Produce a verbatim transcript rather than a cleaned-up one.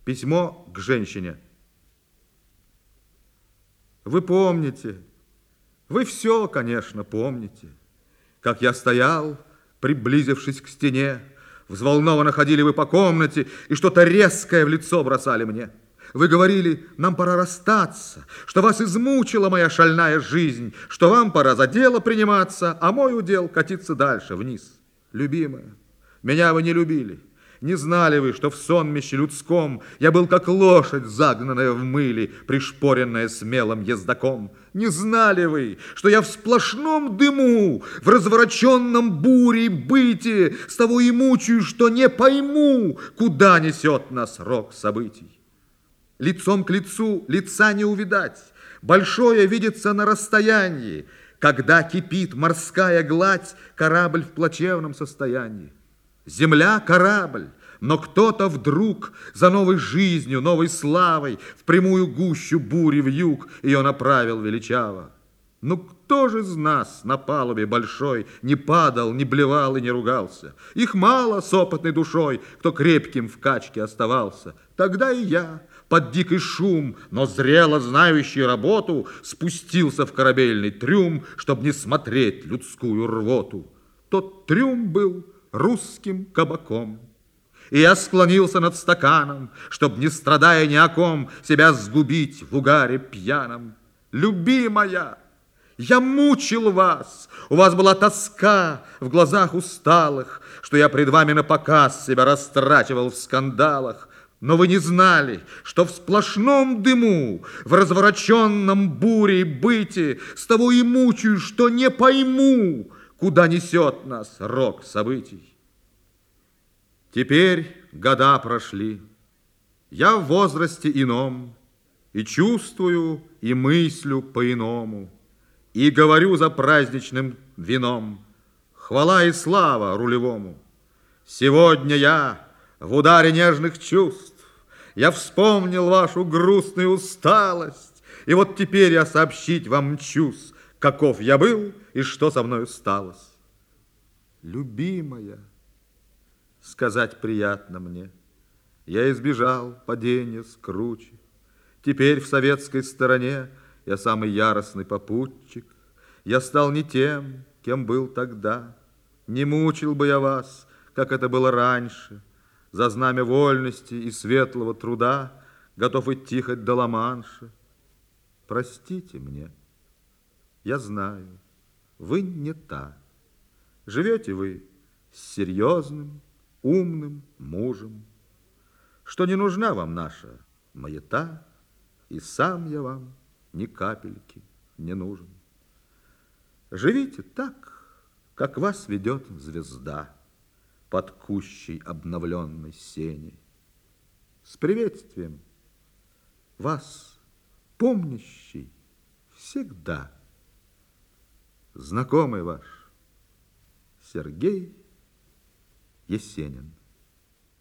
Письмо к женщине. Вы помните, вы все, конечно, помните, как я стоял, приблизившись к стене, взволнованно ходили вы по комнате и что-то резкое в лицо бросали мне. Вы говорили, нам пора расстаться, что вас измучила моя шальная жизнь, что вам пора за дело приниматься, а мой удел катиться дальше, вниз. Любимая, меня вы не любили. Не знали вы, что в сонмище людском я был как лошадь, загнанная в мыле, пришпоренная смелым ездаком. Не знали вы, что я в сплошном дыму, в развороченном буре быте, с того и мучаю, что не пойму, куда несет нас рок событий. Лицом к лицу лица не увидать, большое видится на расстоянии, когда кипит морская гладь, корабль в плачевном состоянии. Земля – корабль, но кто-то вдруг за новой жизнью, новой славой в прямую гущу бури вьюг ее направил величаво. Ну кто же из нас на палубе большой не падал, не блевал и не ругался? Их мало с опытной душой, кто крепким в качке оставался. Тогда и я под дикий шум, но зрело знающий работу, спустился в корабельный трюм, чтоб не смотреть людскую рвоту. Тот трюм был русским кабаком. И я склонился над стаканом, чтоб, не страдая ни о ком, себя сгубить в угаре пьяном. Любимая, я мучил вас, у вас была тоска в глазах усталых, что я пред вами напоказ себя растрачивал в скандалах. Но вы не знали, что в сплошном дыму, в развороченном буре быте, с того и мучаю, что не пойму, куда несет нас рок событий. Теперь года прошли, я в возрасте ином, и чувствую, и мыслю по-иному, и говорю за праздничным вином: хвала и слава рулевому. Сегодня я в ударе нежных чувств, я вспомнил вашу грустную усталость, и вот теперь я сообщить вам мчусь, каков я был и что со мною сталось. Любимая, сказать приятно мне, я избежал падения с кручи. Теперь в советской стороне я самый яростный попутчик. Я стал не тем, кем был тогда. Не мучил бы я вас, как это было раньше. За знамя вольности и светлого труда готов идти хоть до Ла-Манша. Простите мне, я знаю, вы не та. Живете вы с серьезным, умным мужем, что не нужна вам наша маята, и сам я вам ни капельки не нужен. Живите так, как вас ведет звезда под кущей обновленной сени. С приветствием, вас помнящий всегда знакомый ваш Сергей Есенин.